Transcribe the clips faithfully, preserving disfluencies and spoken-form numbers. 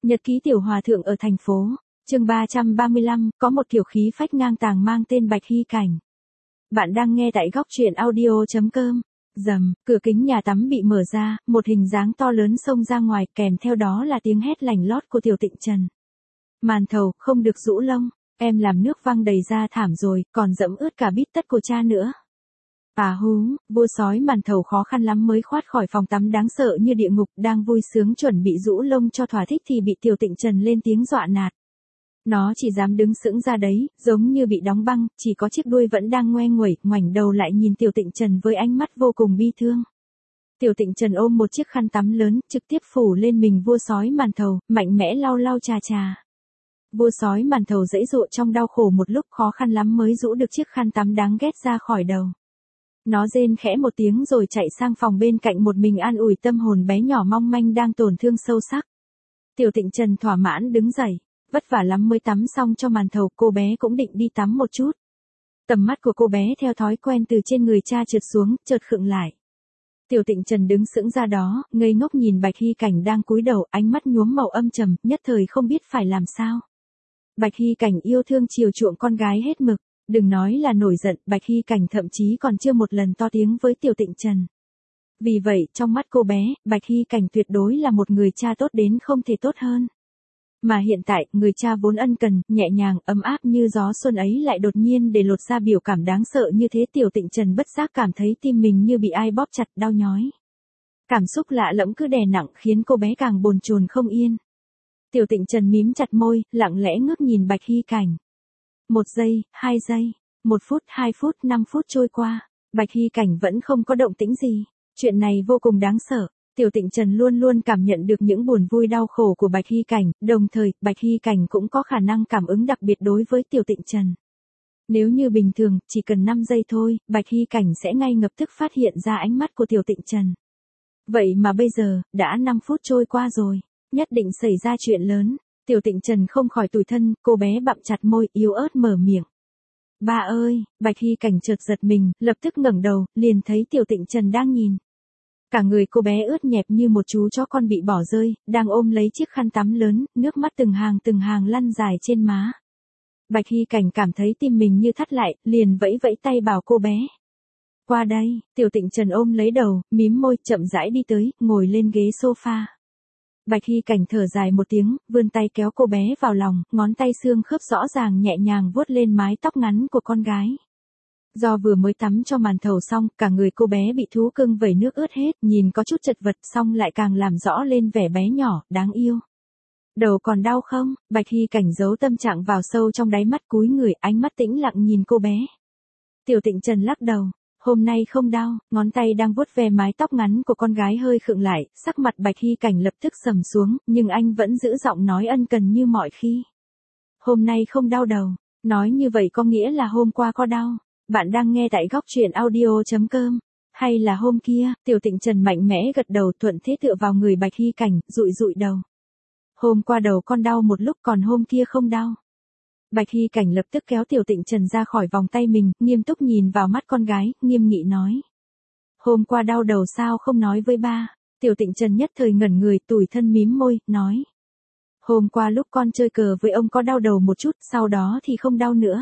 Nhật ký tiểu hòa thượng ở thành phố. Chương ba trăm ba mươi lăm, có một kiểu khí phách ngang tàng mang tên Bạch Hy Cảnh. Bạn đang nghe tại góc truyện audio chấm com. Rầm, cửa kính nhà tắm bị mở ra, một hình dáng to lớn xông ra ngoài, kèm theo đó là tiếng hét lành lót của Tiểu Tịnh Trần. Màn thầu, không được rũ lông, em làm nước văng đầy ra thảm rồi, còn dẫm ướt cả bít tất của cha nữa. À hú, vua sói Màn Thầu khó khăn lắm mới thoát khỏi phòng tắm đáng sợ như địa ngục, đang vui sướng chuẩn bị rũ lông cho thỏa thích thì bị Tiểu Tịnh Trần lên tiếng dọa nạt. Nó chỉ dám đứng sững ra đấy, giống như bị đóng băng, chỉ có chiếc đuôi vẫn đang ngoe nguẩy, ngoảnh đầu lại nhìn Tiểu Tịnh Trần với ánh mắt vô cùng bi thương. Tiểu Tịnh Trần ôm một chiếc khăn tắm lớn, trực tiếp phủ lên mình vua sói Màn Thầu, mạnh mẽ lau lau chà chà. Vua sói Màn Thầu giãy giụa trong đau khổ một lúc, khó khăn lắm mới rũ được chiếc khăn tắm đáng ghét ra khỏi đầu. Nó rên khẽ một tiếng rồi chạy sang phòng bên cạnh một mình an ủi tâm hồn bé nhỏ mong manh đang tổn thương sâu sắc. Tiểu Tịnh Trần thỏa mãn đứng dậy, vất vả lắm mới tắm xong cho Màn Thầu, cô bé cũng định đi tắm một chút. Tầm mắt của cô bé theo thói quen từ trên người cha trượt xuống, chợt khựng lại. Tiểu Tịnh Trần đứng sững ra đó, ngây ngốc nhìn Bạch Hy Cảnh đang cúi đầu, ánh mắt nhuốm màu âm trầm, nhất thời không biết phải làm sao. Bạch Hy Cảnh yêu thương chiều chuộng con gái hết mực. Đừng nói là nổi giận, Bạch Hy Cảnh thậm chí còn chưa một lần to tiếng với Tiểu Tịnh Trần. Vì vậy, trong mắt cô bé, Bạch Hy Cảnh tuyệt đối là một người cha tốt đến không thể tốt hơn. Mà hiện tại, người cha vốn ân cần, nhẹ nhàng, ấm áp như gió xuân ấy lại đột nhiên để lột ra biểu cảm đáng sợ như thế. Tiểu Tịnh Trần bất giác cảm thấy tim mình như bị ai bóp chặt, đau nhói. Cảm xúc lạ lẫm cứ đè nặng khiến cô bé càng bồn chồn không yên. Tiểu Tịnh Trần mím chặt môi, lặng lẽ ngước nhìn Bạch Hy Cảnh. Một giây, hai giây, một phút, hai phút, năm phút trôi qua, Bạch Hy Cảnh vẫn không có động tĩnh gì. Chuyện này vô cùng đáng sợ. Tiểu Tịnh Trần luôn luôn cảm nhận được những buồn vui đau khổ của Bạch Hy Cảnh, đồng thời, Bạch Hy Cảnh cũng có khả năng cảm ứng đặc biệt đối với Tiểu Tịnh Trần. Nếu như bình thường, chỉ cần năm giây thôi, Bạch Hy Cảnh sẽ ngay lập tức phát hiện ra ánh mắt của Tiểu Tịnh Trần. Vậy mà bây giờ, đã năm phút trôi qua rồi, nhất định xảy ra chuyện lớn. Tiểu Tịnh Trần không khỏi tủi thân, cô bé bặm chặt môi, yếu ớt mở miệng. Ba ơi, Bạch Hy Cảnh chợt giật mình, lập tức ngẩng đầu, liền thấy Tiểu Tịnh Trần đang nhìn. Cả người cô bé ướt nhẹp như một chú chó con bị bỏ rơi, đang ôm lấy chiếc khăn tắm lớn, nước mắt từng hàng từng hàng lăn dài trên má. Bạch Hy Cảnh cảm thấy tim mình như thắt lại, liền vẫy vẫy tay bảo cô bé. Qua đây, Tiểu Tịnh Trần ôm lấy đầu, mím môi, chậm rãi đi tới, ngồi lên ghế sofa. Bạch Hy Cảnh thở dài một tiếng, vươn tay kéo cô bé vào lòng, ngón tay xương khớp rõ ràng nhẹ nhàng vuốt lên mái tóc ngắn của con gái. Do vừa mới tắm cho Màn Thầu xong, cả người cô bé bị thú cưng vẩy nước ướt hết, nhìn có chút chật vật, xong lại càng làm rõ lên vẻ bé nhỏ, đáng yêu. Đầu còn đau không? Bạch Hy Cảnh giấu tâm trạng vào sâu trong đáy mắt, cúi người, ánh mắt tĩnh lặng nhìn cô bé. Tiểu Tịnh Trần lắc đầu. Hôm nay không đau, ngón tay đang vuốt ve mái tóc ngắn của con gái hơi khựng lại, sắc mặt Bạch Hy Cảnh lập tức sầm xuống, nhưng anh vẫn giữ giọng nói ân cần như mọi khi. Hôm nay không đau đầu, nói như vậy có nghĩa là hôm qua có đau. Bạn đang nghe tại góc truyện audio chấm com. Hay là hôm kia? Tiểu Tịnh Trần mạnh mẽ gật đầu, thuận thế tựa vào người Bạch Hy Cảnh, dụi dụi đầu. Hôm qua đầu con đau một lúc, còn hôm kia không đau. Bạch Hy Cảnh lập tức kéo Tiểu Tịnh Trần ra khỏi vòng tay mình, nghiêm túc nhìn vào mắt con gái, nghiêm nghị nói. Hôm qua đau đầu sao không nói với ba? Tiểu Tịnh Trần nhất thời ngẩn người, tủi thân mím môi, nói. Hôm qua lúc con chơi cờ với ông có đau đầu một chút, sau đó thì không đau nữa.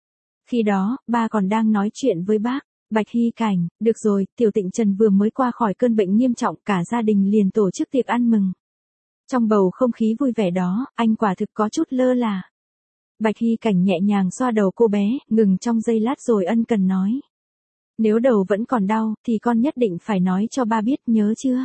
Khi đó, ba còn đang nói chuyện với bác. Bạch Hy Cảnh, được rồi, Tiểu Tịnh Trần vừa mới qua khỏi cơn bệnh nghiêm trọng, cả gia đình liền tổ chức tiệc ăn mừng. Trong bầu không khí vui vẻ đó, anh quả thực có chút lơ là. Bạch Hy Cảnh nhẹ nhàng xoa đầu cô bé, ngừng trong giây lát rồi ân cần nói. Nếu đầu vẫn còn đau, thì con nhất định phải nói cho ba biết, nhớ chưa?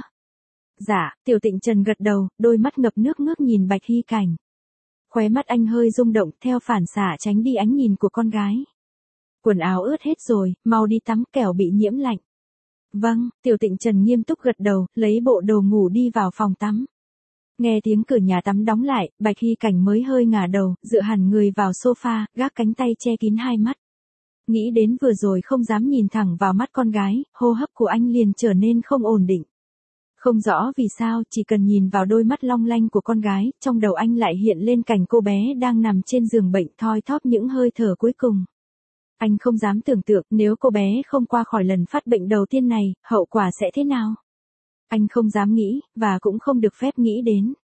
Dạ, Tiểu Tịnh Trần gật đầu, đôi mắt ngập nước ngước nhìn Bạch Hy Cảnh. Khóe mắt anh hơi rung động, theo phản xạ tránh đi ánh nhìn của con gái. Quần áo ướt hết rồi, mau đi tắm, kẻo bị nhiễm lạnh. Vâng, Tiểu Tịnh Trần nghiêm túc gật đầu, lấy bộ đồ ngủ đi vào phòng tắm. Nghe tiếng cửa nhà tắm đóng lại, Bạch Hy Cảnh mới hơi ngả đầu, dựa hẳn người vào sofa, gác cánh tay che kín hai mắt. Nghĩ đến vừa rồi không dám nhìn thẳng vào mắt con gái, hô hấp của anh liền trở nên không ổn định. Không rõ vì sao, chỉ cần nhìn vào đôi mắt long lanh của con gái, trong đầu anh lại hiện lên cảnh cô bé đang nằm trên giường bệnh thoi thóp những hơi thở cuối cùng. Anh không dám tưởng tượng nếu cô bé không qua khỏi lần phát bệnh đầu tiên này, hậu quả sẽ thế nào. Anh không dám nghĩ, và cũng không được phép nghĩ đến.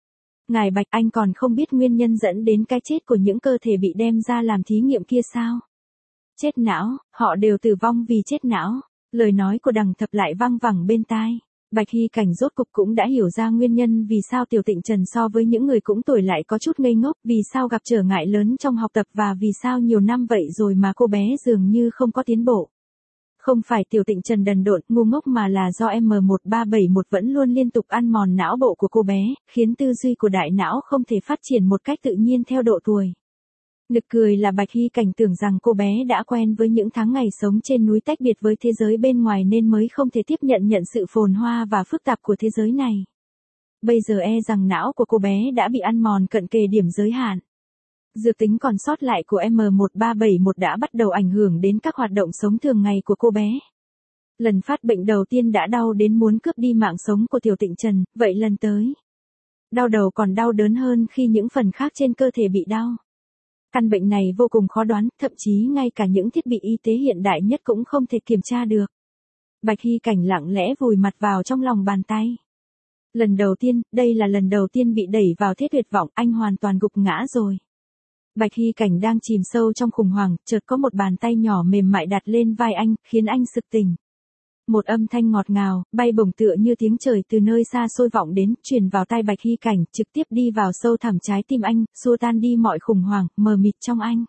Ngài Bạch, anh còn không biết nguyên nhân dẫn đến cái chết của những cơ thể bị đem ra làm thí nghiệm kia sao? Chết não, họ đều tử vong vì chết não. Lời nói của Đằng Thập lại vang vẳng bên tai. Bạch Hy Cảnh rốt cục cũng đã hiểu ra nguyên nhân vì sao Tiểu Tịnh Trần so với những người cũng tuổi lại có chút ngây ngốc, vì sao gặp trở ngại lớn trong học tập và vì sao nhiều năm vậy rồi mà cô bé dường như không có tiến bộ. Không phải Tiểu Tịnh Trần đần độn, ngu ngốc mà là do M một ba bảy một vẫn luôn liên tục ăn mòn não bộ của cô bé, khiến tư duy của đại não không thể phát triển một cách tự nhiên theo độ tuổi. Nực cười là Bạch Hy Cảnh tưởng rằng cô bé đã quen với những tháng ngày sống trên núi tách biệt với thế giới bên ngoài nên mới không thể tiếp nhận nhận sự phồn hoa và phức tạp của thế giới này. Bây giờ e rằng não của cô bé đã bị ăn mòn cận kề điểm giới hạn. Dược tính còn sót lại của M một ba bảy một đã bắt đầu ảnh hưởng đến các hoạt động sống thường ngày của cô bé. Lần phát bệnh đầu tiên đã đau đến muốn cướp đi mạng sống của Tiểu Tịnh Trần, vậy lần tới. Đau đầu còn đau đớn hơn khi những phần khác trên cơ thể bị đau. Căn bệnh này vô cùng khó đoán, thậm chí ngay cả những thiết bị y tế hiện đại nhất cũng không thể kiểm tra được. Bạch Hy Cảnh lặng lẽ vùi mặt vào trong lòng bàn tay. Lần đầu tiên, đây là lần đầu tiên bị đẩy vào thế tuyệt vọng, anh hoàn toàn gục ngã rồi. Bạch Hy Cảnh đang chìm sâu trong khủng hoảng, chợt có một bàn tay nhỏ mềm mại đặt lên vai anh, khiến anh sực tỉnh. Một âm thanh ngọt ngào, bay bổng tựa như tiếng trời từ nơi xa xôi vọng đến, truyền vào tai Bạch Hy Cảnh, trực tiếp đi vào sâu thẳm trái tim anh, xua tan đi mọi khủng hoảng, mờ mịt trong anh.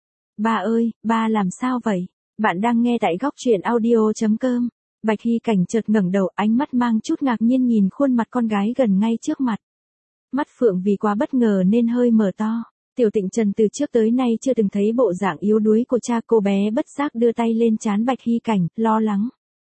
Ba ơi, ba làm sao vậy? Bạn đang nghe tại góc truyện audio chấm com. Bạch Hy Cảnh chợt ngẩng đầu, ánh mắt mang chút ngạc nhiên nhìn khuôn mặt con gái gần ngay trước mặt. Mắt Phượng vì quá bất ngờ nên hơi mở to. Tiểu Tịnh Trần từ trước tới nay chưa từng thấy bộ dạng yếu đuối của cha, cô bé bất giác đưa tay lên trán Bạch Hy Cảnh, lo lắng.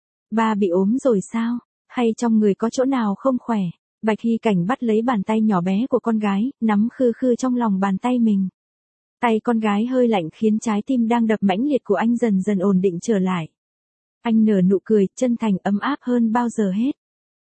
Ba bị ốm rồi sao? Hay trong người có chỗ nào không khỏe? Bạch Hy Cảnh bắt lấy bàn tay nhỏ bé của con gái, nắm khư khư trong lòng bàn tay mình. Tay con gái hơi lạnh khiến trái tim đang đập mãnh liệt của anh dần dần ổn định trở lại. Anh nở nụ cười, chân thành ấm áp hơn bao giờ hết.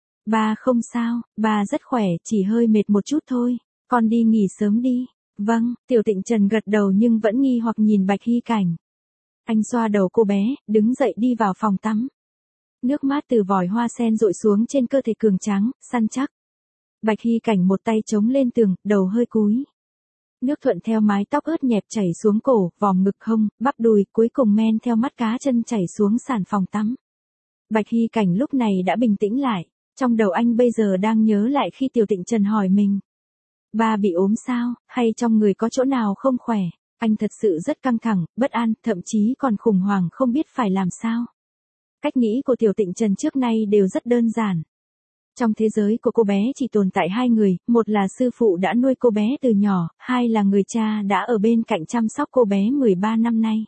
Ba không sao, ba rất khỏe, chỉ hơi mệt một chút thôi. Con đi nghỉ sớm đi. Vâng, Tiểu Tịnh Trần gật đầu nhưng vẫn nghi hoặc nhìn Bạch Hy Cảnh. Anh xoa đầu cô bé, đứng dậy đi vào phòng tắm. Nước mát từ vòi hoa sen dội xuống trên cơ thể cường tráng, săn chắc. Bạch Hy Cảnh một tay chống lên tường, đầu hơi cúi. Nước thuận theo mái tóc ướt nhẹp chảy xuống cổ, vòm ngực hông, bắp đùi, cuối cùng men theo mắt cá chân chảy xuống sàn phòng tắm. Bạch Hy Cảnh lúc này đã bình tĩnh lại, trong đầu anh bây giờ đang nhớ lại khi Tiểu Tịnh Trần hỏi mình. Ba bị ốm sao, hay trong người có chỗ nào không khỏe? Anh thật sự rất căng thẳng, bất an, thậm chí còn khủng hoảng không biết phải làm sao. Cách nghĩ của Tiểu Tịnh Trần trước nay đều rất đơn giản. Trong thế giới của cô bé chỉ tồn tại hai người, một là sư phụ đã nuôi cô bé từ nhỏ, hai là người cha đã ở bên cạnh chăm sóc cô bé mười ba năm nay.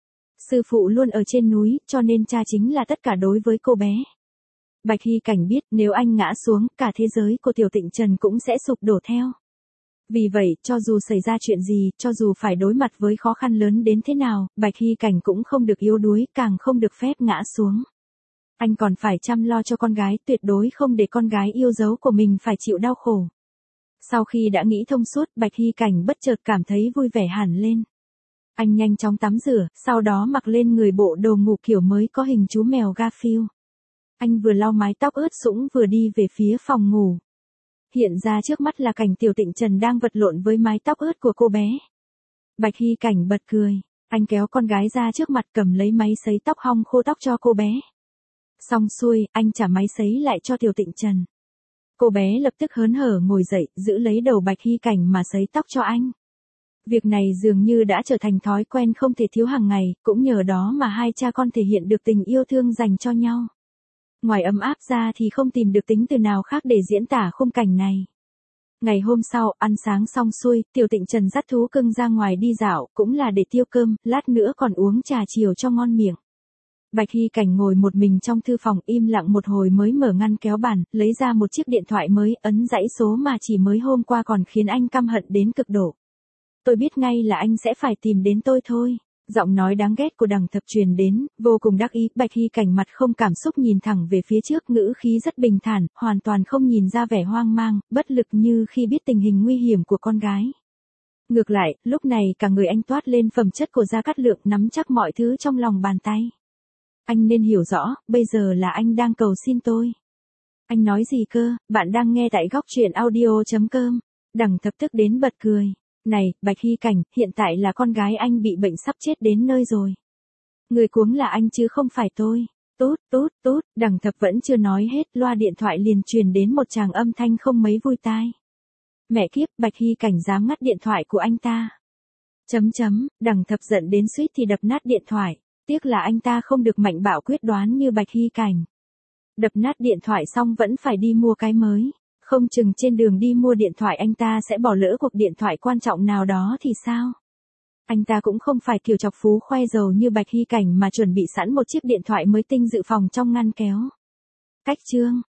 Sư phụ luôn ở trên núi, cho nên cha chính là tất cả đối với cô bé. Bạch Hy Cảnh biết nếu anh ngã xuống, cả thế giới của Tiểu Tịnh Trần cũng sẽ sụp đổ theo. Vì vậy, cho dù xảy ra chuyện gì, cho dù phải đối mặt với khó khăn lớn đến thế nào, Bạch Hy Cảnh cũng không được yếu đuối, càng không được phép ngã xuống. Anh còn phải chăm lo cho con gái, tuyệt đối không để con gái yêu dấu của mình phải chịu đau khổ. Sau khi đã nghĩ thông suốt, Bạch Hy Cảnh bất chợt cảm thấy vui vẻ hẳn lên. Anh nhanh chóng tắm rửa, sau đó mặc lên người bộ đồ ngủ kiểu mới có hình chú mèo Garfield. Anh vừa lau mái tóc ướt sũng vừa đi về phía phòng ngủ. Hiện ra trước mắt là cảnh Tiểu Tịnh Trần đang vật lộn với mái tóc ướt của cô bé. Bạch Hy Cảnh bật cười, anh kéo con gái ra trước mặt cầm lấy máy sấy tóc hong khô tóc cho cô bé. Xong xuôi, anh trả máy sấy lại cho Tiểu Tịnh Trần. Cô bé lập tức hớn hở ngồi dậy, giữ lấy đầu Bạch Hy Cảnh mà sấy tóc cho anh. Việc này dường như đã trở thành thói quen không thể thiếu hàng ngày, cũng nhờ đó mà hai cha con thể hiện được tình yêu thương dành cho nhau. Ngoài ấm áp ra thì không tìm được tính từ nào khác để diễn tả khung cảnh này. Ngày hôm sau, ăn sáng xong xuôi, Tiểu Tịnh Trần dắt thú cưng ra ngoài đi dạo, cũng là để tiêu cơm, lát nữa còn uống trà chiều cho ngon miệng. Bạch Hy Cảnh ngồi một mình trong thư phòng im lặng một hồi mới mở ngăn kéo bàn, lấy ra một chiếc điện thoại mới, ấn dãy số mà chỉ mới hôm qua còn khiến anh căm hận đến cực độ. Tôi biết ngay là anh sẽ phải tìm đến tôi thôi. Giọng nói đáng ghét của Đằng Thập truyền đến, vô cùng đắc ý, Bạch Hy Cảnh mặt không cảm xúc nhìn thẳng về phía trước, ngữ khí rất bình thản, hoàn toàn không nhìn ra vẻ hoang mang, bất lực như khi biết tình hình nguy hiểm của con gái. Ngược lại, lúc này cả người anh toát lên phẩm chất của Gia Cát Lượng, nắm chắc mọi thứ trong lòng bàn tay. Anh nên hiểu rõ, bây giờ là anh đang cầu xin tôi. Anh nói gì cơ? Bạn đang nghe tại góc truyện audio chấm com. Đằng Thập tức đến bật cười. Này, Bạch Hy Cảnh, hiện tại là con gái anh bị bệnh sắp chết đến nơi rồi. Người cuống là anh chứ không phải tôi. Tốt, tốt, tốt, Đằng Thập vẫn chưa nói hết, loa điện thoại liền truyền đến một tràng âm thanh không mấy vui tai. Mẹ kiếp, Bạch Hy Cảnh dám ngắt điện thoại của anh ta. Chấm chấm, Đằng Thập giận đến suýt thì đập nát điện thoại. Tiếc là anh ta không được mạnh bạo quyết đoán như Bạch Hy Cảnh. Đập nát điện thoại xong vẫn phải đi mua cái mới. Không chừng trên đường đi mua điện thoại anh ta sẽ bỏ lỡ cuộc điện thoại quan trọng nào đó thì sao? Anh ta cũng không phải kiểu chọc phú khoe giàu như Bạch Hy Cảnh mà chuẩn bị sẵn một chiếc điện thoại mới tinh dự phòng trong ngăn kéo. Cách chương